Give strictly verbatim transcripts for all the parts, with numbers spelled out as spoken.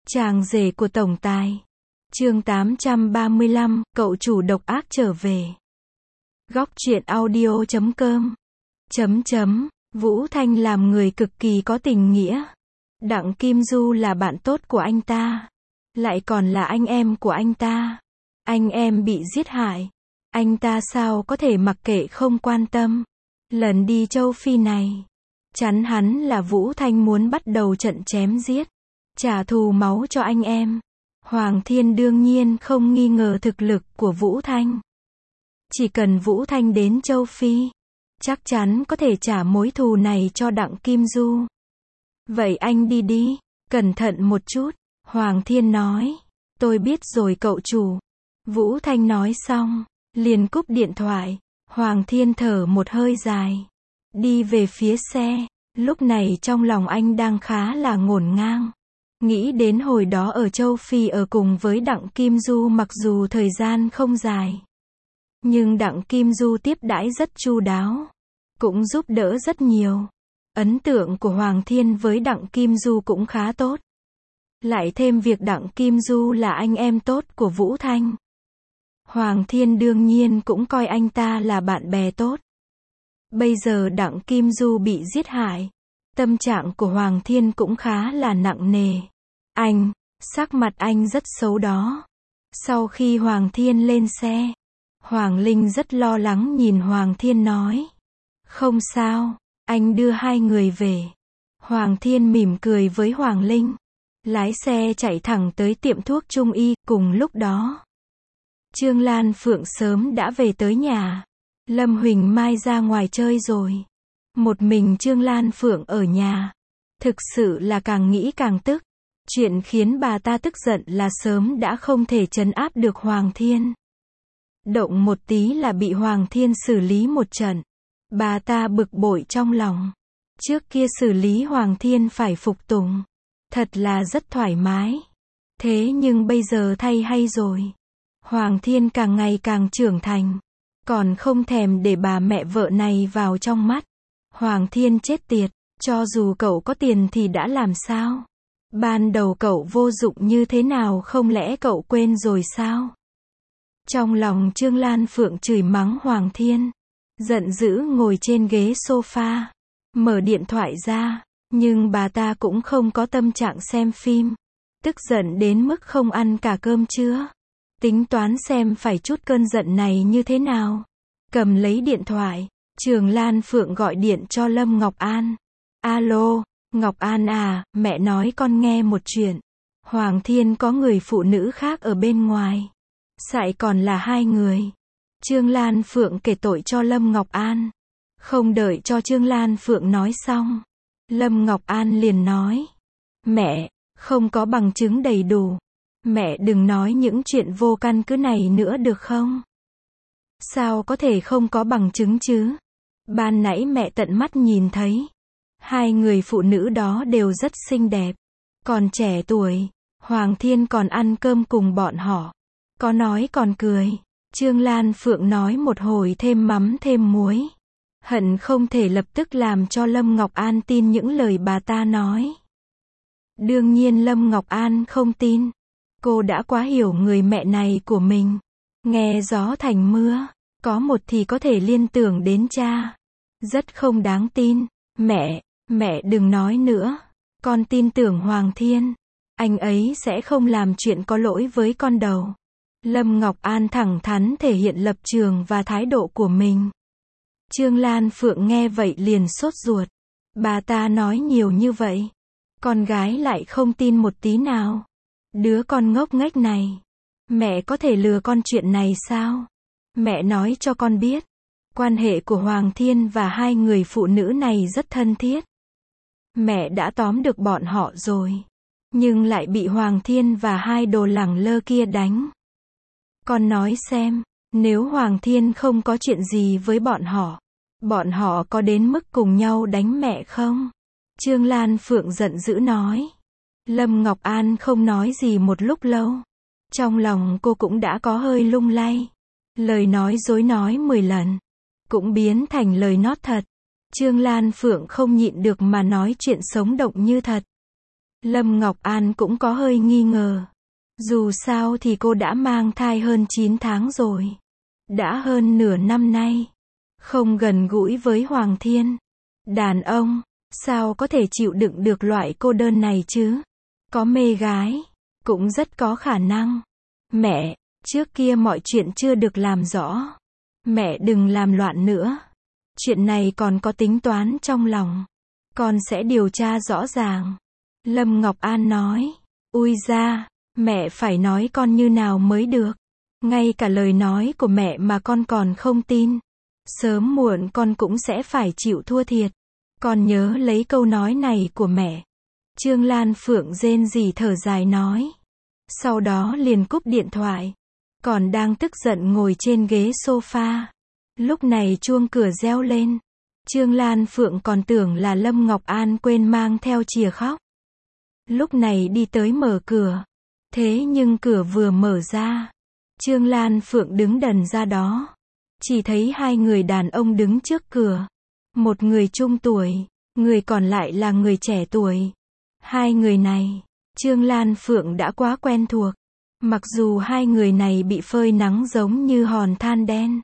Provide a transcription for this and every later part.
Chàng rể của tổng tài. Chương tám trăm ba mươi lăm, cậu chủ độc ác trở về. Góc truyện audio chấm com. Chấm chấm, Vũ Thanh làm người cực kỳ có tình nghĩa. Đặng Kim Du là bạn tốt của anh ta. Lại còn là anh em của anh ta. Anh em bị giết hại. Anh ta sao có thể mặc kệ không quan tâm. Lần đi châu Phi này, chắn hắn là Vũ Thanh muốn bắt đầu trận chém giết. Trả thù máu cho anh em. Hoàng Thiên đương nhiên không nghi ngờ thực lực của Vũ Thanh. Chỉ cần Vũ Thanh đến châu Phi, chắc chắn có thể trả mối thù này cho Đặng Kim Du. Vậy anh đi đi, cẩn thận một chút, Hoàng Thiên nói. Tôi biết rồi cậu chủ. Vũ Thanh nói xong, liền cúp điện thoại. Hoàng Thiên thở một hơi dài, đi về phía xe. Lúc này trong lòng anh đang khá là ngổn ngang. Nghĩ đến hồi đó ở châu Phi ở cùng với Đặng Kim Du, mặc dù thời gian không dài, nhưng Đặng Kim Du tiếp đãi rất chu đáo, cũng giúp đỡ rất nhiều. Ấn tượng của Hoàng Thiên với Đặng Kim Du cũng khá tốt. Lại thêm việc Đặng Kim Du là anh em tốt của Vũ Thanh, Hoàng Thiên đương nhiên cũng coi anh ta là bạn bè tốt. Bây giờ Đặng Kim Du bị giết hại, tâm trạng của Hoàng Thiên cũng khá là nặng nề. Anh, sắc mặt anh rất xấu đó. Sau khi Hoàng Thiên lên xe, Hoàng Linh rất lo lắng nhìn Hoàng Thiên nói. Không sao, anh đưa hai người về. Hoàng Thiên mỉm cười với Hoàng Linh, lái xe chạy thẳng tới tiệm thuốc Trung Y. Cùng lúc đó, Trương Lan Phượng sớm đã về tới nhà. Lâm Huỳnh Mai ra ngoài chơi rồi. Một mình Trương Lan Phượng ở nhà. Thực sự là càng nghĩ càng tức. Chuyện khiến bà ta tức giận là sớm đã không thể trấn áp được Hoàng Thiên. Động một tí là bị Hoàng Thiên xử lý một trận. Bà ta bực bội trong lòng. Trước kia xử lý Hoàng Thiên phải phục tùng. Thật là rất thoải mái. Thế nhưng bây giờ thay hay rồi. Hoàng Thiên càng ngày càng trưởng thành. Còn không thèm để bà mẹ vợ này vào trong mắt. Hoàng Thiên chết tiệt. Cho dù cậu có tiền thì đã làm sao? Ban đầu cậu vô dụng như thế nào, không lẽ cậu quên rồi sao? Trong lòng Trương Lan Phượng chửi mắng Hoàng Thiên. Giận dữ ngồi trên ghế sofa. Mở điện thoại ra. Nhưng bà ta cũng không có tâm trạng xem phim. Tức giận đến mức không ăn cả cơm trưa. Tính toán xem phải trút cơn giận này như thế nào. Cầm lấy điện thoại. Trương Lan Phượng gọi điện cho Lâm Ngọc An. Alo, Ngọc An à, mẹ nói con nghe một chuyện. Hoàng Thiên có người phụ nữ khác ở bên ngoài. Sại còn là hai người. Trương Lan Phượng kể tội cho Lâm Ngọc An. Không đợi cho Trương Lan Phượng nói xong, Lâm Ngọc An liền nói. Mẹ, không có bằng chứng đầy đủ. Mẹ đừng nói những chuyện vô căn cứ này nữa được không? Sao có thể không có bằng chứng chứ? Ban nãy mẹ tận mắt nhìn thấy. Hai người phụ nữ đó đều rất xinh đẹp. Còn trẻ tuổi. Hoàng Thiên còn ăn cơm cùng bọn họ. Có nói còn cười. Trương Lan Phượng nói một hồi thêm mắm thêm muối. Hận không thể lập tức làm cho Lâm Ngọc An tin những lời bà ta nói. Đương nhiên Lâm Ngọc An không tin. Cô đã quá hiểu người mẹ này của mình. Nghe gió thành mưa. Có một thì có thể liên tưởng đến cha. Rất không đáng tin. Mẹ, mẹ đừng nói nữa. Con tin tưởng Hoàng Thiên. Anh ấy sẽ không làm chuyện có lỗi với con đâu. Lâm Ngọc An thẳng thắn thể hiện lập trường và thái độ của mình. Trương Lan Phượng nghe vậy liền sốt ruột. Bà ta nói nhiều như vậy. Con gái lại không tin một tí nào. Đứa con ngốc nghếch này. Mẹ có thể lừa con chuyện này sao? Mẹ nói cho con biết. Quan hệ của Hoàng Thiên và hai người phụ nữ này rất thân thiết. Mẹ đã tóm được bọn họ rồi. Nhưng lại bị Hoàng Thiên và hai đồ lẳng lơ kia đánh. Con nói xem, nếu Hoàng Thiên không có chuyện gì với bọn họ, bọn họ có đến mức cùng nhau đánh mẹ không? Trương Lan Phượng giận dữ nói. Lâm Ngọc An không nói gì một lúc lâu. Trong lòng cô cũng đã có hơi lung lay. Lời nói dối nói mười lần, cũng biến thành lời nót thật. Trương Lan Phượng không nhịn được mà nói chuyện sống động như thật. Lâm Ngọc An cũng có hơi nghi ngờ. Dù sao thì cô đã mang thai hơn chín tháng rồi. Đã hơn nửa năm nay. Không gần gũi với Hoàng Thiên. Đàn ông, sao có thể chịu đựng được loại cô đơn này chứ? Có mê gái, cũng rất có khả năng. Mẹ, trước kia mọi chuyện chưa được làm rõ. Mẹ đừng làm loạn nữa. Chuyện này còn có tính toán trong lòng. Con sẽ điều tra rõ ràng. Lâm Ngọc An nói. Ui da, mẹ phải nói con như nào mới được. Ngay cả lời nói của mẹ mà con còn không tin. Sớm muộn con cũng sẽ phải chịu thua thiệt. Con nhớ lấy câu nói này của mẹ. Trương Lan Phượng rên rỉ thở dài nói. Sau đó liền cúp điện thoại. Còn đang tức giận ngồi trên ghế sofa. Lúc này chuông cửa reo lên. Trương Lan Phượng còn tưởng là Lâm Ngọc An quên mang theo chìa khóc. Lúc này đi tới mở cửa. Thế nhưng cửa vừa mở ra. Trương Lan Phượng đứng đần ra đó. Chỉ thấy hai người đàn ông đứng trước cửa. Một người trung tuổi, người còn lại là người trẻ tuổi. Hai người này, Trương Lan Phượng đã quá quen thuộc. Mặc dù hai người này bị phơi nắng giống như hòn than đen.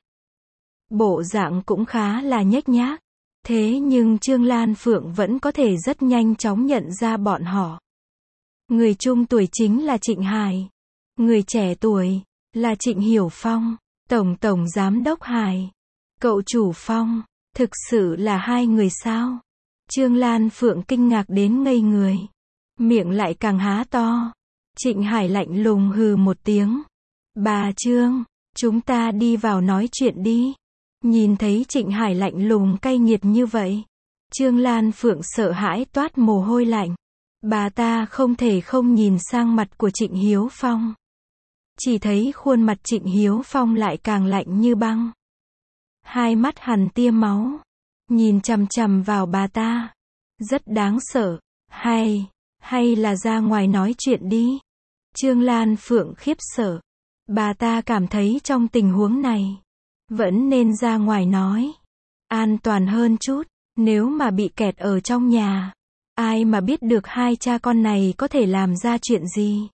Bộ dạng cũng khá là nhếch nhác. Thế nhưng Trương Lan Phượng vẫn có thể rất nhanh chóng nhận ra bọn họ. Người trung tuổi chính là Trịnh Hải. Người trẻ tuổi là Trịnh Hiểu Phong. Tổng tổng giám đốc Hải. Cậu chủ Phong. Thực sự là hai người sao? Trương Lan Phượng kinh ngạc đến ngây người. Miệng lại càng há to. Trịnh Hải lạnh lùng hừ một tiếng. Bà Trương, chúng ta đi vào nói chuyện đi. Nhìn thấy Trịnh Hải lạnh lùng cay nghiệt như vậy. Trương Lan Phượng sợ hãi toát mồ hôi lạnh. Bà ta không thể không nhìn sang mặt của Trịnh Hiếu Phong. Chỉ thấy khuôn mặt Trịnh Hiếu Phong lại càng lạnh như băng. Hai mắt hằn tia máu. Nhìn chằm chằm vào bà ta. Rất đáng sợ. Hay, hay là ra ngoài nói chuyện đi. Trương Lan Phượng khiếp sợ. Bà ta cảm thấy trong tình huống này. Vẫn nên ra ngoài nói. An toàn hơn chút. Nếu mà bị kẹt ở trong nhà. Ai mà biết được hai cha con này có thể làm ra chuyện gì.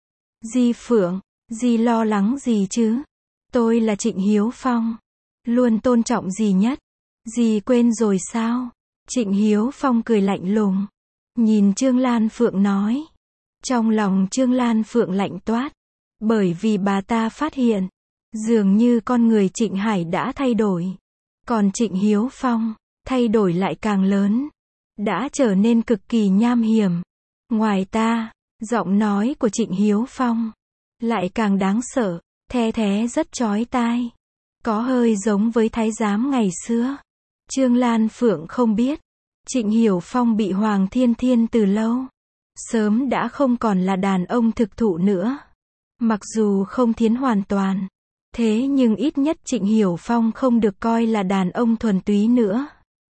Di Phượng, Di lo lắng gì chứ? Tôi là Trịnh Hiếu Phong. Luôn tôn trọng dì nhất. Dì quên rồi sao? Trịnh Hiếu Phong cười lạnh lùng. Nhìn Trương Lan Phượng nói. Trong lòng Trương Lan Phượng lạnh toát. Bởi vì bà ta phát hiện. Dường như con người Trịnh Hải đã thay đổi. Còn Trịnh Hiếu Phong, thay đổi lại càng lớn. Đã trở nên cực kỳ nham hiểm. Ngoài ta, giọng nói của Trịnh Hiếu Phong lại càng đáng sợ, the thé rất chói tai. Có hơi giống với thái giám ngày xưa. Trương Lan Phượng không biết. Trịnh Hiểu Phong bị Hoàng Thiên Thiên từ lâu. Sớm đã không còn là đàn ông thực thụ nữa. Mặc dù không thiến hoàn toàn. Thế nhưng ít nhất Trịnh Hiểu Phong không được coi là đàn ông thuần túy nữa.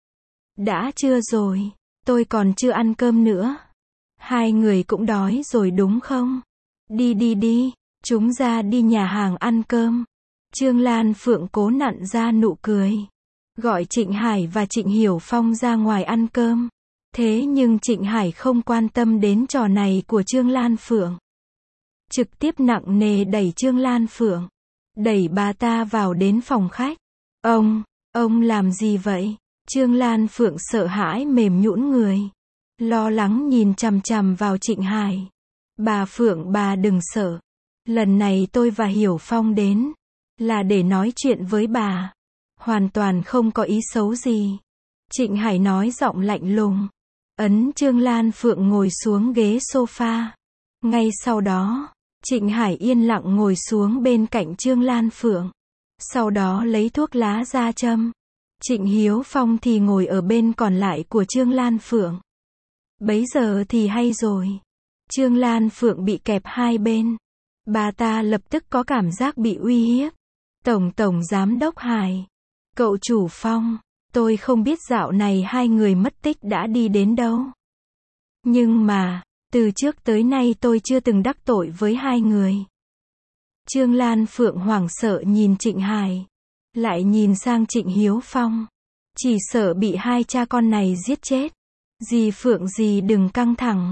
Đã trưa rồi. Tôi còn chưa ăn cơm nữa. Hai người cũng đói rồi đúng không? Đi đi đi. Chúng ra đi nhà hàng ăn cơm. Trương Lan Phượng cố nặn ra nụ cười. Gọi Trịnh Hải và Trịnh Hiểu Phong ra ngoài ăn cơm. Thế nhưng Trịnh Hải không quan tâm đến trò này của Trương Lan Phượng. Trực tiếp nặng nề đẩy Trương Lan Phượng. Đẩy bà ta vào đến phòng khách. Ông, ông làm gì vậy? Trương Lan Phượng sợ hãi mềm nhũn người. Lo lắng nhìn chằm chằm vào Trịnh Hải. Bà Phượng bà đừng sợ. Lần này tôi và Hiểu Phong đến. Là để nói chuyện với bà. Hoàn toàn không có ý xấu gì. Trịnh Hải nói giọng lạnh lùng. Ấn Trương Lan Phượng ngồi xuống ghế sofa. Ngay sau đó, Trịnh Hải yên lặng ngồi xuống bên cạnh Trương Lan Phượng. Sau đó lấy thuốc lá ra châm. Trịnh Hiếu Phong thì ngồi ở bên còn lại của Trương Lan Phượng. Bấy giờ thì hay rồi. Trương Lan Phượng bị kẹp hai bên. Bà ta lập tức có cảm giác bị uy hiếp. Tổng tổng giám đốc Hải. Cậu chủ Phong. Tôi không biết dạo này hai người mất tích đã đi đến đâu. Nhưng mà, từ trước tới nay tôi chưa từng đắc tội với hai người. Trương Lan Phượng hoảng sợ nhìn Trịnh Hải. Lại nhìn sang Trịnh Hiếu Phong. Chỉ sợ bị hai cha con này giết chết. Dì Phượng dì đừng căng thẳng.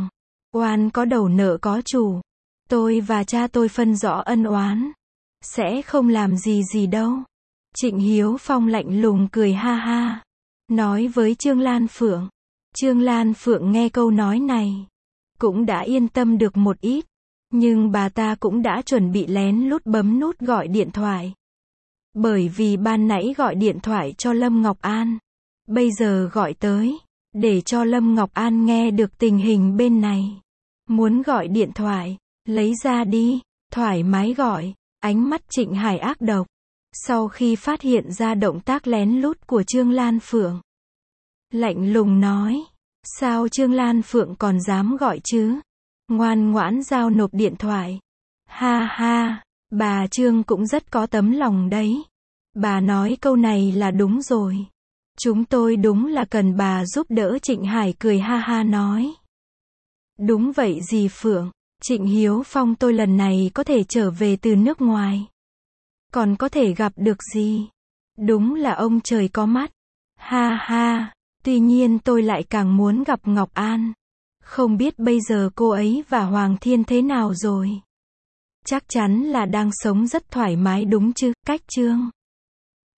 Oan có đầu nợ có chủ. Tôi và cha tôi phân rõ ân oán. Sẽ không làm gì gì đâu. Trịnh Hiếu Phong lạnh lùng cười ha ha. Nói với Trương Lan Phượng. Trương Lan Phượng nghe câu nói này. Cũng đã yên tâm được một ít. Nhưng bà ta cũng đã chuẩn bị lén lút bấm nút gọi điện thoại. Bởi vì ban nãy gọi điện thoại cho Lâm Ngọc An. Bây giờ gọi tới. Để cho Lâm Ngọc An nghe được tình hình bên này. Muốn gọi điện thoại. Lấy ra đi. Thoải mái gọi. Ánh mắt Trịnh Hải ác độc. Sau khi phát hiện ra động tác lén lút của Trương Lan Phượng. Lạnh lùng nói. Sao Trương Lan Phượng còn dám gọi chứ? Ngoan ngoãn giao nộp điện thoại. Ha ha, bà Trương cũng rất có tấm lòng đấy. Bà nói câu này là đúng rồi. Chúng tôi đúng là cần bà giúp đỡ. Trịnh Hải cười ha ha nói. Đúng vậy dì Phượng. Trịnh Hiếu Phong tôi lần này có thể trở về từ nước ngoài. Còn có thể gặp được gì? Đúng là ông trời có mắt. Ha ha, tuy nhiên tôi lại càng muốn gặp Ngọc An. Không biết bây giờ cô ấy và Hoàng Thiên thế nào rồi? Chắc chắn là đang sống rất thoải mái đúng chứ, Cách Trương.